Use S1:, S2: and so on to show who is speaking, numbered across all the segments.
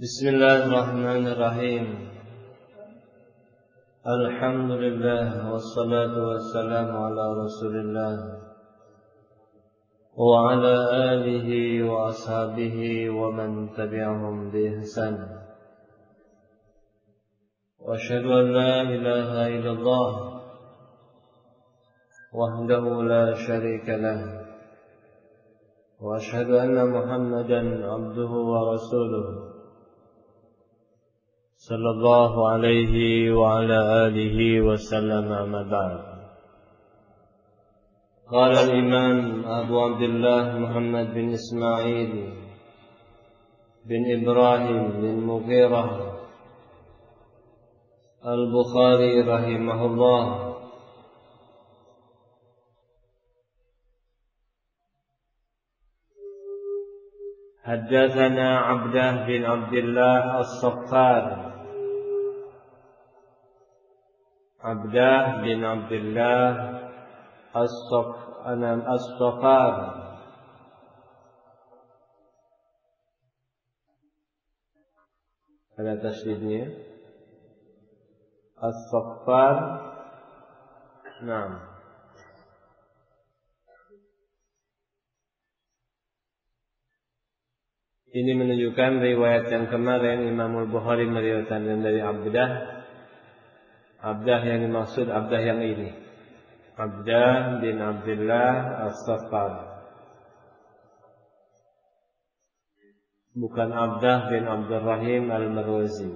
S1: Bismillahirrahmanirrahim. Alhamdulillah wassalatu wassalamu ala Rasulillah wa ala alihi wa ashabihi wa man tabi'ahum bi ihsan. Wa asyhadu an la ilaha illallah wahdahu la syarika lah. Wa asyhadu anna Muhammadan abduhu wa rasuluh sallallahu alaihi wa ala alihi wa sallam, amma ba'd. Qala al-imam Abu Abdullah Muhammad bin Ismail bin Ibrahim bin Mughirah al-Bukhari rahimahullah: Haddatsana Abdah bin Abdullah as-Saffar. Abdah bin Abdullah as-Saffar. Ada tasydidnya. As-Saffar. Naam. Ini menunjukkan riwayat yang kemarin Imam Al-Bukhari meriwayatkan dari Abdah. Abdah yang dimaksud Abdah yang ini, Abdah bin Abdullah as-Saffar, bukan Abdah bin Abdurrahim al-Marwazi.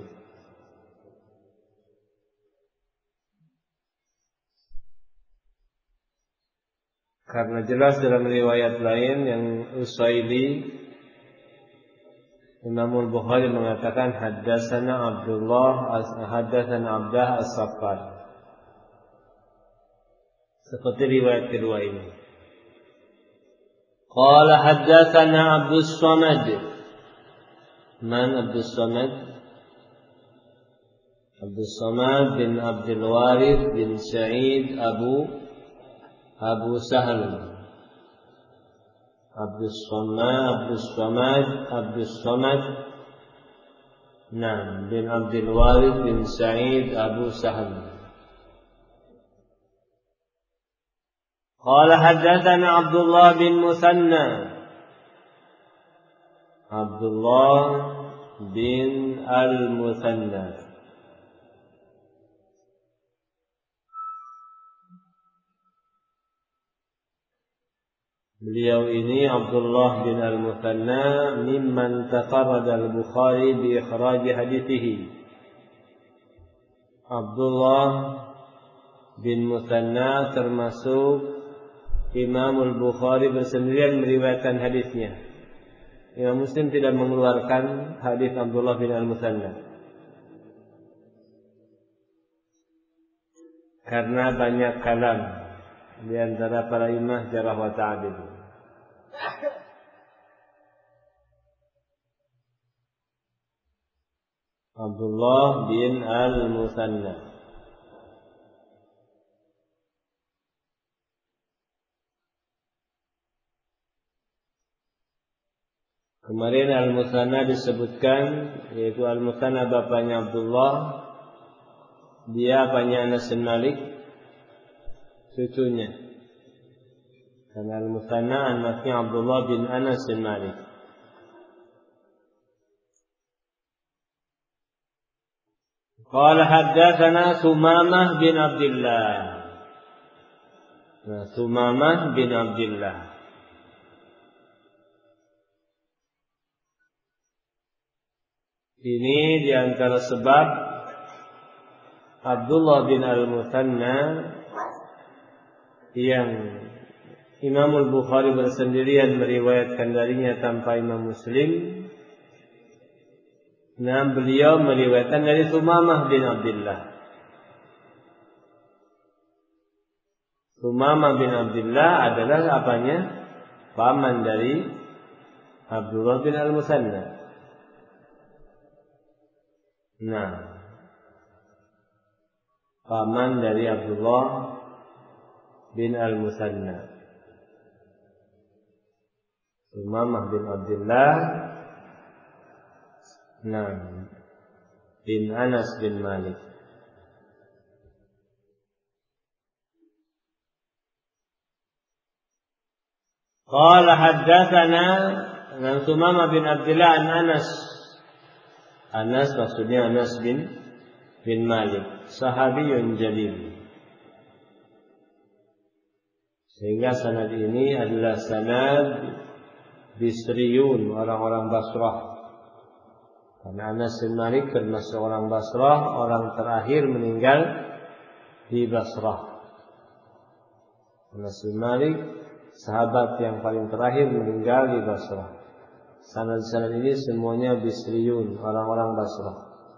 S1: Karena jelas dalam riwayat lain yang Usaili, Imam Al-Bukhari mengatakan haddatsana Abdah as-Saffar, seperti riwayat kedua ini. Qala haddatsana Abdus Samad. Man Abdus Samad? Abdus Samad bin Abdul Warith bin Sa'id Abu Sahal. Abdus Samad bin Abdul Warith bin Sa'id Abu Sahal. Qala haddatsana Abdullah bin Muthanna. Abdullah bin al-Muthanna. Beliau ini Abdullah bin al-Muthanna mimman tafarrada al-Bukhari bi ikhraj hadithihi. Abdullah bin Muthanna termasuk Imam Al-Bukhari bersendirian meriwayatkan hadisnya. Imam Muslim tidak mengeluarkan hadis Abdullah bin al-Muthanna karena banyak kalam di antara para imam jarh wa ta'dil. Abdullah bin al-Muthanna. Kemarin al-Muthanna disebutkan, yaitu al-Muthanna bapaknya Abdullah, dia apanya Anas bin Malik, cucunya. Karena al-Muthanna anaknya Abdullah bin Anas bin Malik. Qala haddatsana Sumamah bin Abdullah. Sumamah bin Abdullah ini di antara sebab Abdullah bin al-Muthanna yang Imam Al-Bukhari bersendirian meriwayatkan darinya tanpa Imam Muslim. Nah, beliau meriwayatkan dari Sumamah bin Abdullah. Sumamah bin Abdullah adalah apanya? Paman dari Abdullah bin al-Muthanna. Nah, paman dari Abdullah bin al-Muthanna. Sumamah bin Abdullah bin Anas bin Malik. Qala haddatsana Sumamah bin Abdullah an Anas. Anas maksudnya Anas bin Malik, sahabiyun jalil. Sehingga sanad ini adalah sanad Bisriyun, orang-orang Basrah. Karena Anas bin Malik termasuk orang Basrah, orang terakhir meninggal di Basrah. Anas bin Malik sahabat yang paling terakhir meninggal di Basrah. Sanad-sanad ini semuanya Bisriyun, orang-orang Basrah.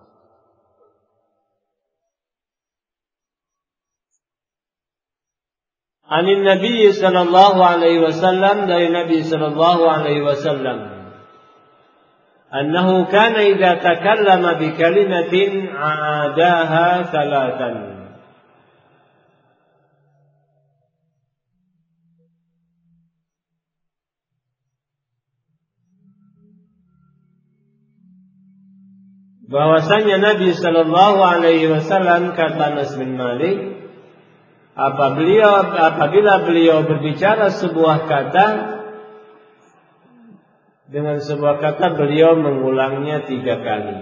S1: Anin Nabi sallallahu alaihi wasallam, dari Nabi sallallahu alaihi wasallam, annahu kana idza takallama bi kalimatin aadaha thalathan. Bahwasanya Nabi sallallahu alaihi wasallam, kata Anas bin Malik, apabila beliau berbicara sebuah kata, dengan sebuah kata beliau mengulangnya 3 kali.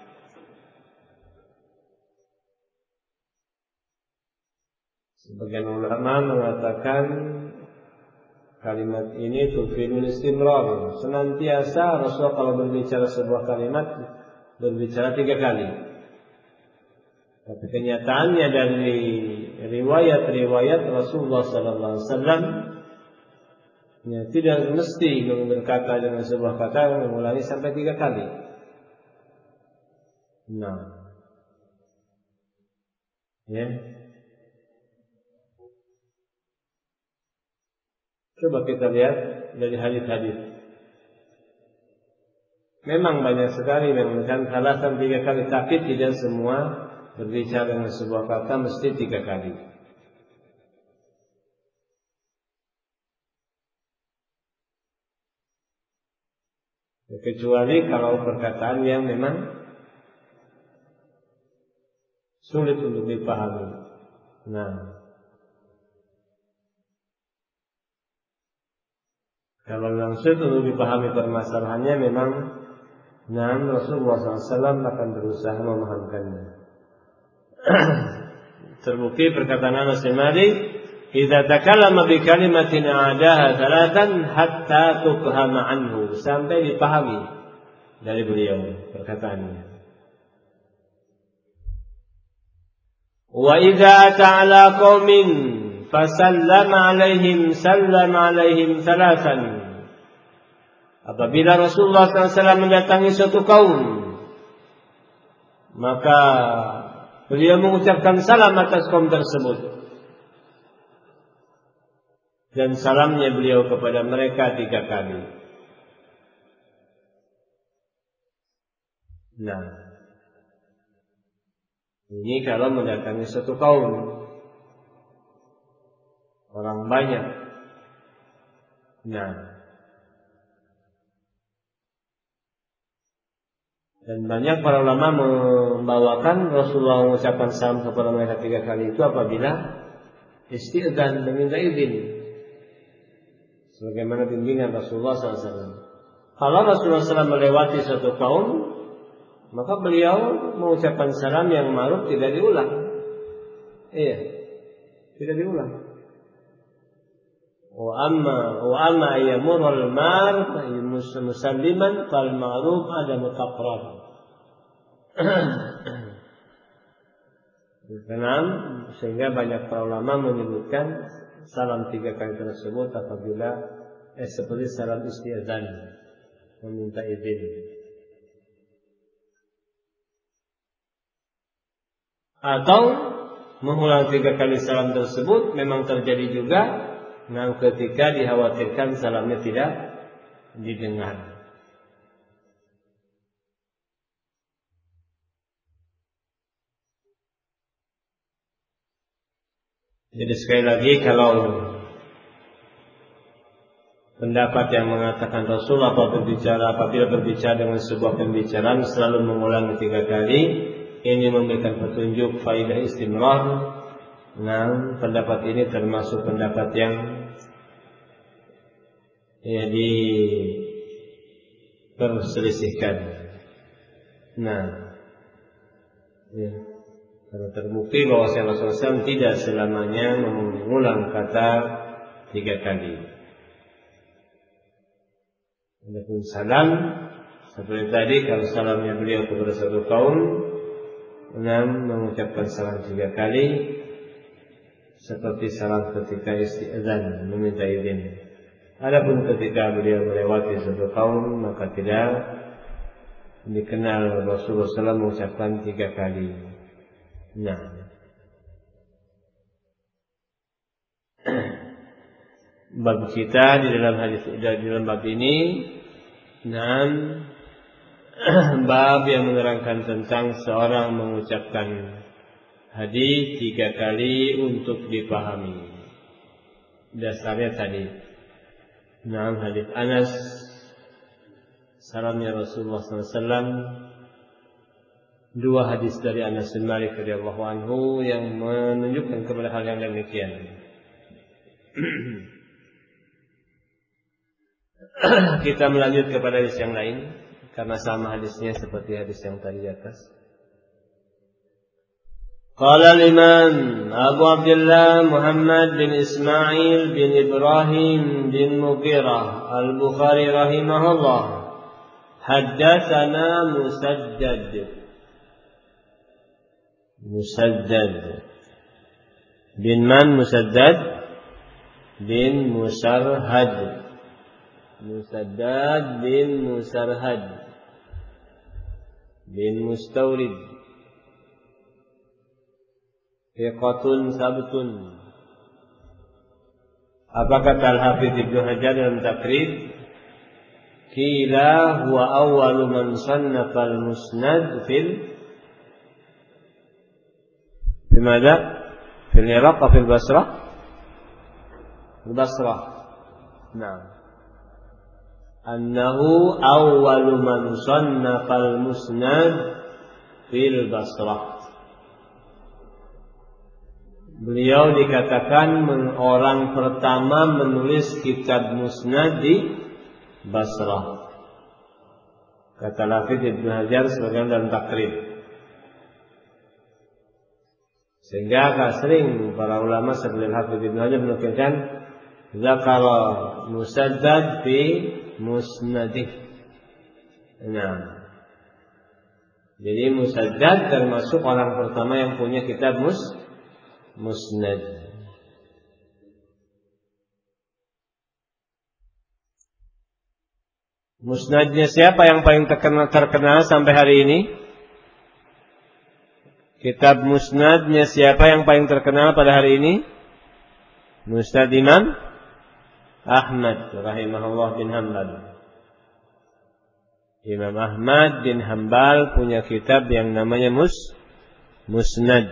S1: Sebagian ulama mengatakan kalimat ini tufidul istimrar, senantiasa Rasul kalau berbicara sebuah kalimat berbicara 3 kali. Tapi kenyataannya dari riwayat-riwayat Rasulullah sallallahu alaihi wasallam, tidak mesti berkata dengan sebuah kata mengulangi sampai 3 kali. Coba kita lihat dari hadis-hadis. Memang banyak sekali yang mengatakan salasan 3 kali, tapi tidak semua berbicara dengan sebuah kata mesti 3 kali. Kecuali kalau perkataan yang memang sulit untuk dipahami. Kalau memang sulit untuk dipahami permasalahannya, memang Rasulullah SAW akan berusaha memahamkannya. Terbukti perkataan Anas bin Malik, "Idza takallama bi kalimatin a'adaha thalathan hatta tufhama anhu," sampai dipahami dari beliau perkataannya. "Wa idza ta'ala qaumin fasallama 'alaihim sallama 'alaihim thalathan." Apabila Rasulullah SAW mendatangi suatu kaum, maka beliau mengucapkan salam atas kaum tersebut, dan salamnya beliau kepada mereka 3 kali. Ini kalau mendatangi suatu kaum, orang banyak. Dan banyak para ulama membawakan Rasulullah mengucapkan salam kepada mereka 3 kali itu apabila isti'dzan, meminta izin, sebagaimana bimbingan Rasulullah SAW. Kalau Rasulullah SAW melewati suatu kaum, maka beliau mengucapkan salam yang ma'ruf tidak diulang. Tidak diulang. Wa amma yamur al-mar musalliman fal ma'ruf ada mutaqrab. Sehingga banyak para ulama menyebutkan salam 3 kali tersebut apabila seperti salam isti'dzan, meminta izin. Atau mengulang 3 kali salam tersebut memang terjadi juga ketika dikhawatirkan salamnya tidak didengar. Jadi sekali lagi, kalau pendapat yang mengatakan Rasul apabila berbicara dengan sebuah pembicaraan selalu mengulang 3 kali, ini memberikan petunjuk faidah istimrar. Nah, pendapat ini termasuk pendapat yang diperselisihkan. Nah, karena terbukti bahwa Rasulullah SAW tidak selamanya mengulang kata 3 kali. Adapun salam, seperti tadi, kalau salamnya beliau kepada satu kaum, mengucapkan salam 3 kali, seperti salam ketika isti'adzan, meminta izin. Adapun ketika beliau melewati satu kaum, maka tidak dikenal Rasulullah SAW mengucapkan 3 kali. Nah, bab kita di dalam bab ini, bab yang menerangkan tentang seorang mengucapkan hadis 3 kali untuk dipahami. Dasarnya tadi, hadis Anas, salamnya Rasulullah SAW. 2 hadis dari Anas bin Malik radhiyallahu anhu yang menunjukkan kepada hal yang demikian. Kita melanjut kepada hadis yang lain karena sama hadisnya seperti hadis yang tadi di atas. Qala al-Imam Abu Abdullah Muhammad bin Ismail bin Ibrahim bin Mughirah al-Bukhari rahimahullah, haddatsana Musaddad bin man? Musaddad bin Musarhad. Musaddad bin Musarhad bin Mustawrid, thiqatun sabtun. Apa kata Al-Hafidz Ibnu Hajar dalam Taqrib? Qila huwa awwalu man sannafa al-musnad fil ماذا؟ في العراق أو في البصرة؟ البصرة. نعم. أنه أول من صنف المسند في البصرة. Beliau dikatakan orang pertama menulis kitab musnad di Basrah. Kata Hafidz Ibnu Hajar sebagian dalam Taqrib. Sehingga agak sering para ulama seperti Hafidz Ibnu Hajar menukilkan zakara Musaddad fi musnadih. Nah, jadi Musaddad termasuk orang pertama yang punya kitab musnad. Musnadnya siapa yang paling terkenal sampai hari ini? Kitab musnadnya siapa yang paling terkenal pada hari ini? Musnad Imam Ahmad rahimahullah bin Hanbal. Imam Ahmad bin Hanbal punya kitab yang namanya Musnad.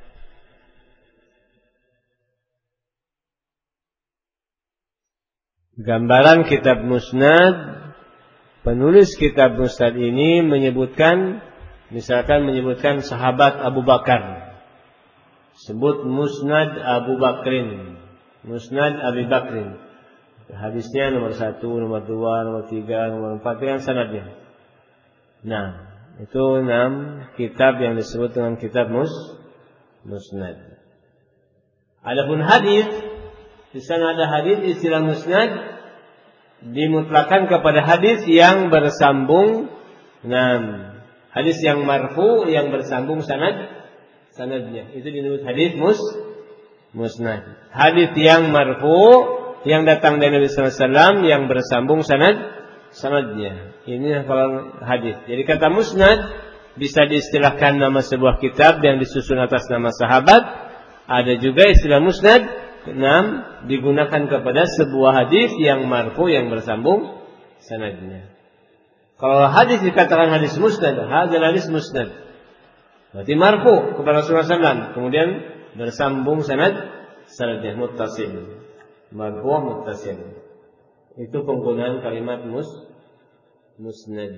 S1: Gambaran kitab Musnad, penulis kitab Musnad ini menyebutkan sahabat Abu Bakar. Sebut Musnad Abu Bakrin, Musnad Abi Bakrin. Hadisnya nomor 1, nomor 2, nomor 3, nomor 4 dengan sanadnya. Nah, itu 6 kitab yang disebut dengan kitab Musnad. Adapun hadis, di sana ada hadis istilah Musnad dimutlakan kepada hadis yang bersambung. Hadis yang marfu yang bersambung sanadnya itu disebut hadis musnad. Hadis yang marfu yang datang dari Nabi sallallahu alaihi wasallam yang bersambung sanadnya. Ini hafalan hadis. Jadi kata musnad bisa diistilahkan nama sebuah kitab yang disusun atas nama sahabat. Ada juga istilah musnad digunakan kepada sebuah hadis yang marfu yang bersambung sanadnya. Kalau hadis dikatakan hadis musnad, hadis musnad. Berarti marfu kepada Rasulullah SAW. Kemudian bersambung sanadnya muttasil. Marfu muttasil. Itu penggunaan kalimat musnad.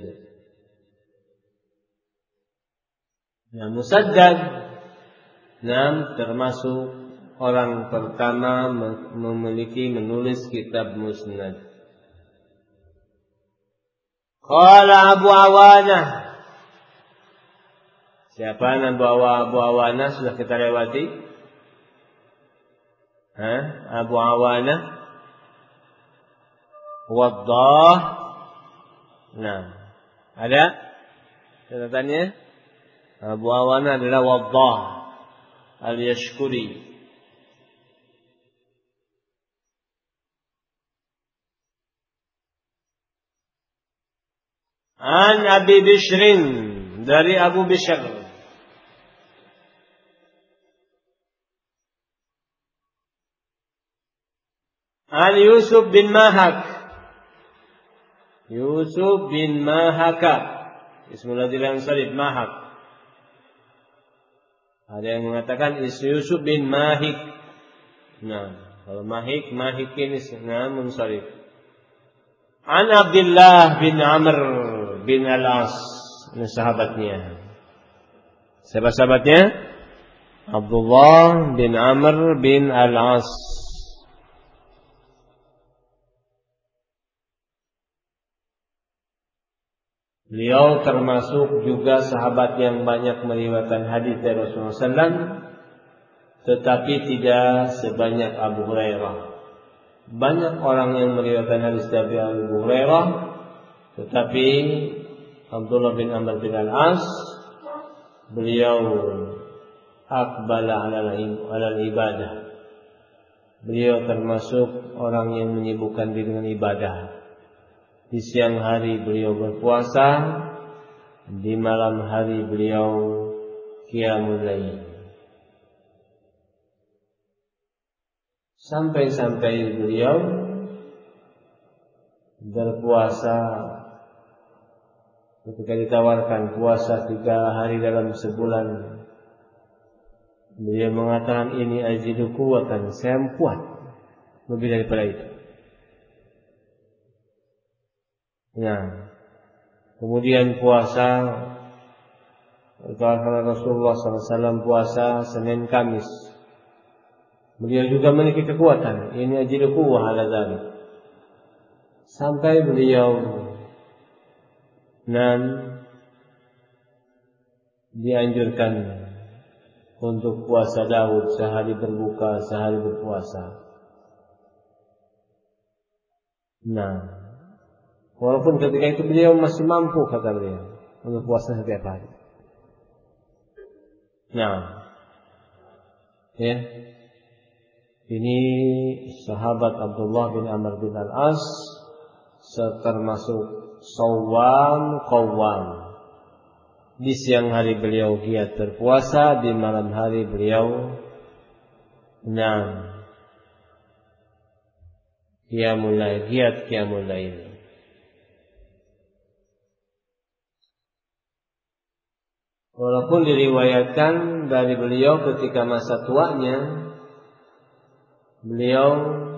S1: Nah, Musaddad termasuk orang pertama menulis kitab musnad. Qala Abu Awanah. Siapa Abu Awanah? Sudah kita lewati. Abu Awanah. Waddah. Nah, ada catatannya? Abu Awanah adalah Waddah Al-Yashkuri. An Abi Bishrin, dari Abu Bishr. An Yusuf bin Mahak. Yusuf bin Mahaka. Ismul Ansari Mahak. Ada yang mengatakan Yusuf bin Mahik. Nah, kalau Mahik ini munsharif. An Abdullah bin Amr bin Al-As. Ini sahabatnya. Siapa sahabatnya? Abdullah bin Amr bin Al-As. Beliau termasuk juga sahabat yang banyak meriwayatkan hadis dari Rasulullah SAW, tetapi tidak sebanyak Abu Hurairah. Banyak orang yang meriwayatkan hadis dari Abu Hurairah, tetapi Abdullah bin Amr bin Al-As, beliau aqbala ala ibadah. Beliau termasuk orang yang menyibukkan diri dengan ibadah. Di siang hari beliau berpuasa, di malam hari beliau qiyamul lail. Sampai-sampai beliau berpuasa, ketika ditawarkan puasa 3 hari dalam sebulan, beliau mengatakan ini ajidu quwwatan, saya kuat lebih daripada itu. Nah, kemudian puasa, kalau Rasulullah SAW puasa Senin Kamis, beliau juga memiliki kekuatan. Ini ajidu quwwah ala dzalik. Sampai beliau dianjurkan untuk puasa Daud, sehari berbuka, sehari berpuasa. Nah, walaupun ketika itu beliau masih mampu, kata beliau, untuk puasa setiap hari. Nah, ya, ini sahabat Abdullah bin Amr bin Al-As, termasuk Shawwam Qawwam. Di siang hari beliau giat berpuasa, di malam hari beliau giat qiyamul lail. Walaupun diriwayatkan dari beliau ketika masa tuanya, beliau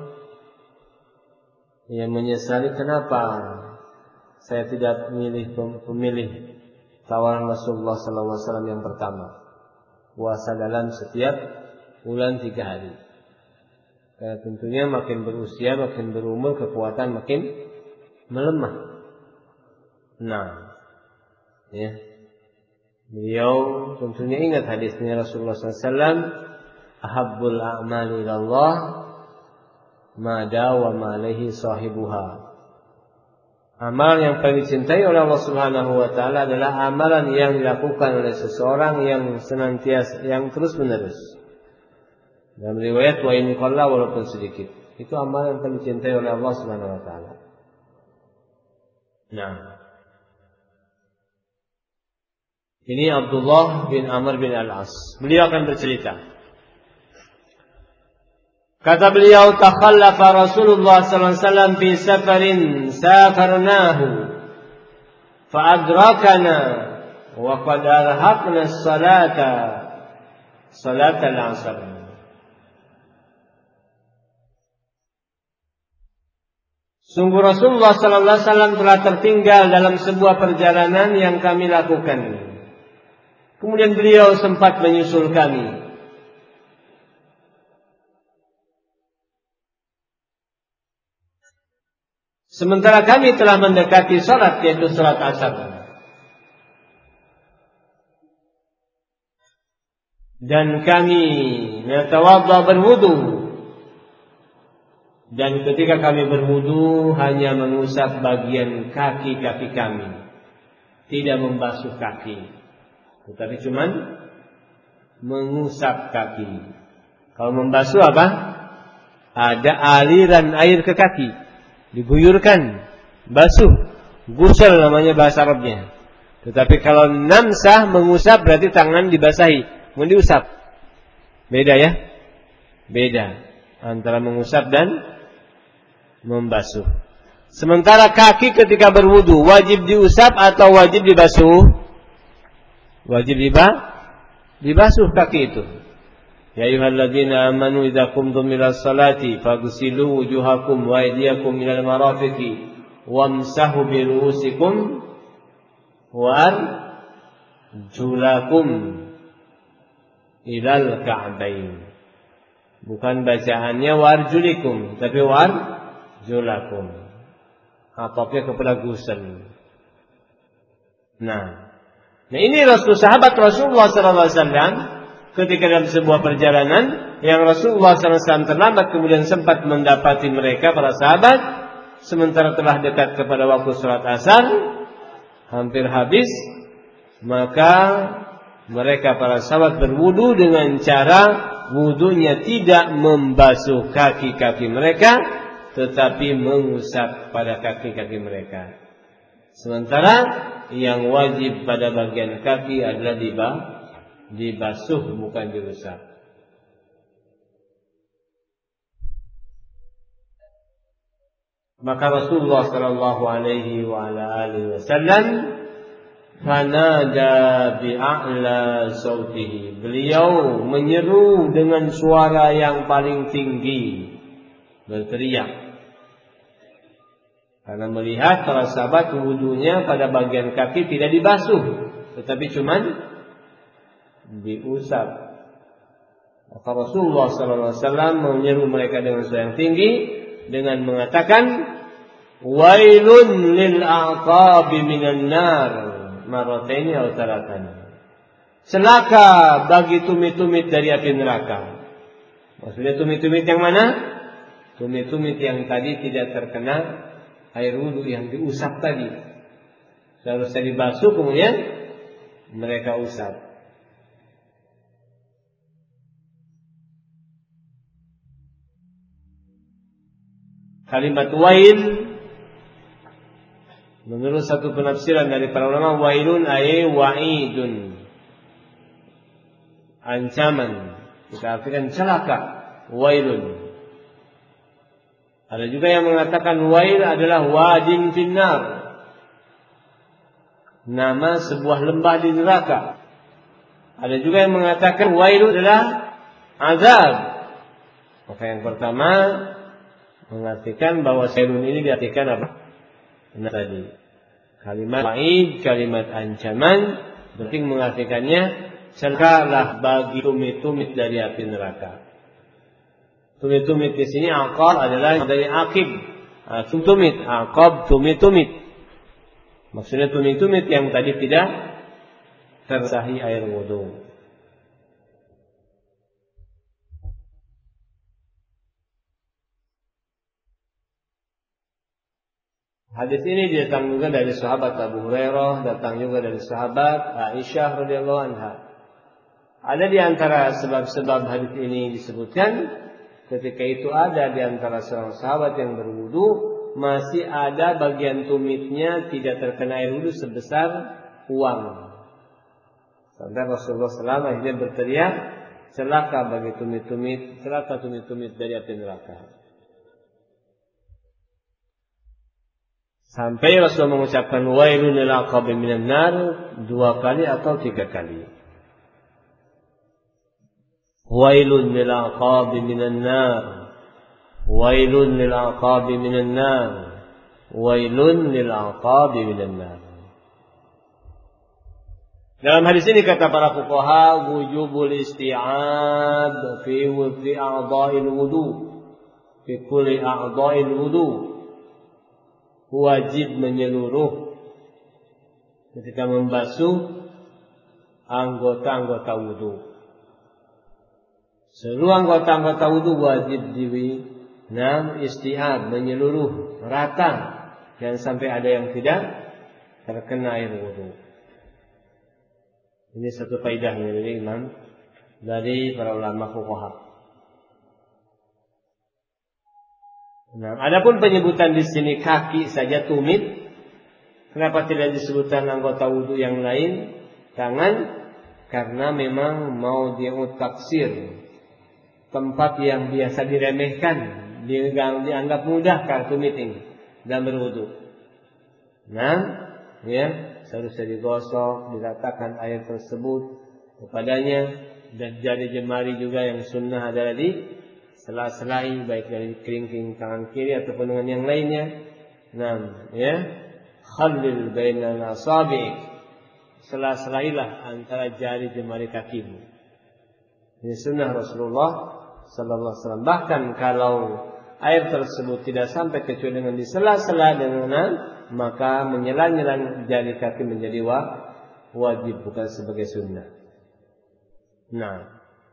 S1: menyesali kenapa saya tidak memilih tawaran Rasulullah SAW yang pertama, puasa dalam setiap bulan 3 hari. Karena tentunya makin berusia, makin berumur, kekuatan makin melemah. Nah, ya, beliau tentunya ingat hadisnya Rasulullah SAW, ahabbul a'mali ilallah ma dawama alaihi sahibuha. Amal yang paling dicintai oleh Allah Subhanahu wa taala adalah amalan yang dilakukan oleh seseorang yang senantiasa, yang terus-menerus. Dalam riwayat wa in qalla, walaupun sedikit. Itu amal yang paling dicintai oleh Allah Subhanahu wa taala. Nah, ini Abdullah bin Amr bin Al-As. Beliau akan bercerita. Kata beliau, takhallafa Rasulullah sallallahu alaihi wasallam fi safarin safarnahu fa adrakana wa qad arhaqna salat al-'asr. Sungguh Rasulullah sallallahu alaihi wasallam telah tertinggal dalam sebuah perjalanan yang kami lakukan. Kemudian beliau sempat menyusul kami. Sementara kami telah mendekati salat, yaitu salat asar. Dan kami natawadda berwudu. Dan ketika kami berwudu hanya mengusap bagian kaki-kaki kami, tidak membasuh kaki, tetapi cuman mengusap kaki. Kalau membasuh apa? Ada aliran air ke kaki, diguyurkan, basuh, gusel namanya bahasa Arabnya. Tetapi kalau namsah, mengusap, berarti tangan dibasahi, kemudian diusap. Beda ya? Beda antara mengusap dan membasuh. Sementara kaki ketika berwudu wajib diusap atau wajib dibasuh? Wajib dibasuh kaki itu. Ya ayyuhalladzina amanu idza qumtum ilas salati faghsilu wujuhakum wa aydiyakum ilal marafiqi wamsahu bi ru'usikum wa arjulakum ilal ka'bain. Bukan bacaannya warjulikum, tapi warjulakum. Atofnya kepada gusel. Nah ini sahabat Rasulullah SAW ketika dalam sebuah perjalanan yang Rasulullah SAW terlambat, kemudian sempat mendapati mereka para sahabat sementara telah dekat kepada waktu salat asar, hampir habis, maka mereka para sahabat berwudu dengan cara wudunya tidak membasuh kaki-kaki mereka, tetapi mengusap pada kaki-kaki mereka. Sementara yang wajib pada bagian kaki adalah dibasuh, bukan diusap. Maka Rasulullah sallallahu alaihi wasallam fanada bi'a'la sautihi. Beliau menyeru dengan suara yang paling tinggi, berteriak. Karena melihat para sahabat wudunya pada bagian kaki tidak dibasuh, tetapi cuman diusap. Maka Rasulullah SAW menyeru mereka dengan suara yang tinggi dengan mengatakan, wailun lil a'qabi minan nar marrataini aw salatan. Celaka bagi tumit-tumit dari api neraka. Maksudnya tumit-tumit yang mana? Tumit-tumit yang tadi tidak terkena air wudu yang diusap tadi. Seharusnya dibasuh, kemudian mereka usap. Kalimat wail menurut satu penafsiran dari para ulama, wailun ay wa'idun, ancaman, kita artikan celaka, wailun. Ada juga yang mengatakan wail adalah wadin finnar, nama sebuah lembah di neraka. Ada juga yang mengatakan wail adalah azab. Maka yang pertama mengartikan bahwa wailun ini diartikan apa? Nah tadi kalimat wa'id, kalimat ancaman, penting mengartikannya celakalah bagi tumit-tumit dari api neraka. Tumit-tumit di sini aqab adalah dari akib. Tumit, aqab, tumit-tumit. Maksudnya tumit-tumit yang tadi tidak tersahi air wudu. Hadis ini datang juga dari sahabat Abu Hurairah, datang juga dari sahabat Aisyah radhiyallahu anha. Ada di antara sebab-sebab hadis ini disebutkan, ketika itu ada di antara seorang sahabat yang berwudu, masih ada bagian tumitnya tidak terkena air wudu sebesar uang. Sampai Rasulullah SAW akhirnya berteriak, celaka bagi tumit-tumit, celaka tumit-tumit dari api neraka. Sampai Rasulullah mengucapkan wailun lil aqabi minan nar 2 kali atau 3 kali. Wailun lil aqabi minan nar, wailun lil aqabi minan nar, wailun lil aqabi minan nar. Dalam hadis ini kata para fuqaha, wujubul isti'ab fi a'dha'il wudu, fi kulli a'dha'il wudu, wajib menyeluruh ketika membasuh anggota-anggota wudu. Seluruh anggota-anggota wudu wajib isti'ab, menyeluruh rata, jangan sampai ada yang tidak terkena air wudu. Ini satu faedahnya dari imam, dari para ulama fuqaha. Nah, adapun penyebutan di sini kaki saja tumit, kenapa tidak disebutkan anggota wudu yang lain, tangan? Karena memang mau diutaksir tempat yang biasa diremehkan, dianggap mudah kalau tumit ini dalam berwudu. Nah, ya, seharusnya digosok, diratakan air tersebut kepadanya, dan jari jemari juga yang sunnah adalah di sela-selai, baik dari kelingking tangan kiri ataupun dengan yang lainnya. Nah, ya, khallil bainal asabi', sela-selailah antara jari jemari kakimu. Ini sunnah Rasulullah sallallahu alaihi wasallam. Bahkan kalau air tersebut tidak sampai kecuali dengan di sela-sela dengan, maka menyela-nyela jari kaki menjadi wajib, bukan sebagai sunnah. Nah,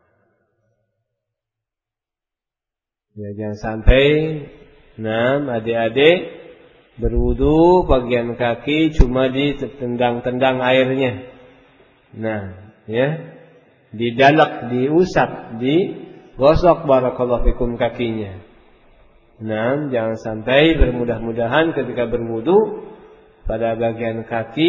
S1: ya, jangan sampai adik-adik berwudu bagian kaki cuma ditendang-tendang airnya. Nah, ya, didalak, diusap, digosok barakallahu fikum kakinya. Nah, jangan sampai, bermudah-mudahan ketika berwudu pada bagian kaki,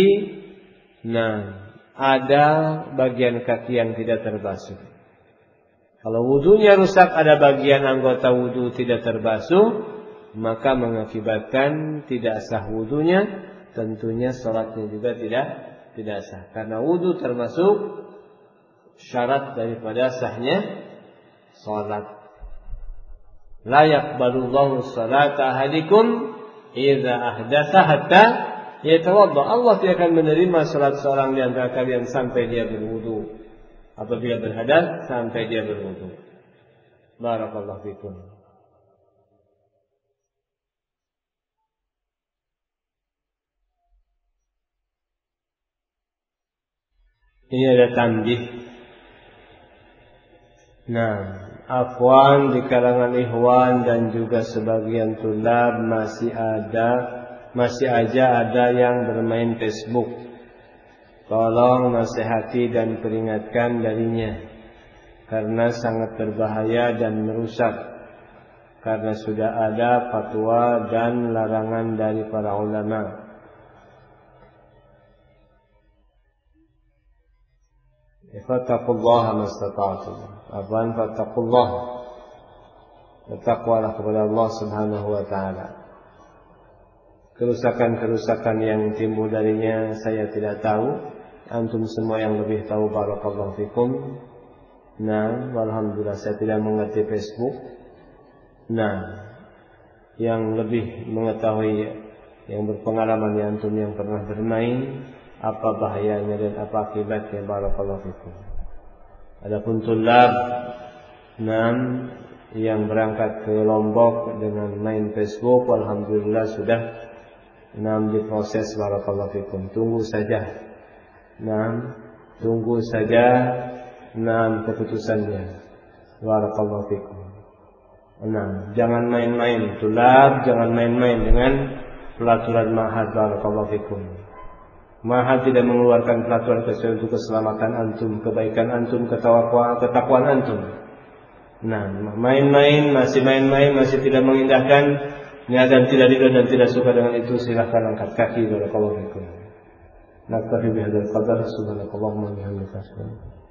S1: ada bagian kaki yang tidak terbasuh. Kalau wudunya rusak, ada bagian anggota wudu tidak terbasuh, maka mengakibatkan tidak sah wudunya, tentunya salatnya juga tidak sah. Karena wudu termasuk syarat daripada sahnya salat. La yaqbalullahu salata ahadikum idza ahdatsa hatta yatawadda. Allah tidak akan menerima salat seorang di antara kalian sampai dia berwudu. Apabila berhadas sampai dia berwudu. Barakallahu fikum. Ini ada tanbih. Nah, afwan di kalangan ikhwan dan juga sebagian tulab masih aja ada yang bermain Facebook. Tolong nasihati dan peringatkan darinya, karena sangat berbahaya dan merusak. Karena sudah ada fatwa dan larangan dari para ulama. Fattaqullaha mastata'tum. Afwan, fattaqullah. Bertakwalah kepada Allah Subhanahu wa taala. Kerusakan-kerusakan yang timbul darinya saya tidak tahu. Antum semua yang lebih tahu, barakallahu fikum. Nah, alhamdulillah saya tidak mengerti Facebook. Nah, yang lebih mengetahui, yang berpengalaman ya antum yang pernah bermain, apa bahayanya dan apa akibatnya, barakallahu fikum. Adapun tulab yang berangkat ke Lombok dengan main Facebook, alhamdulillah sudah diproses, barakallahu fikum. Tunggu saja keputusannya, barakallahu fikum. Jangan main-main tulab, jangan main-main dengan pelaturan Ma'had, barakallahu fikum. Ma'had tidak mengeluarkan pelaturan kecuali untuk keselamatan antum, kebaikan antum, ketakwaan antum. Main-main, masih tidak mengindahkan dan tidak ridho dan tidak suka dengan itu, silahkan angkat kaki, barakallahu fikum. Naktafi bihadzal qadar, subhanakallahumma wa bihamdika.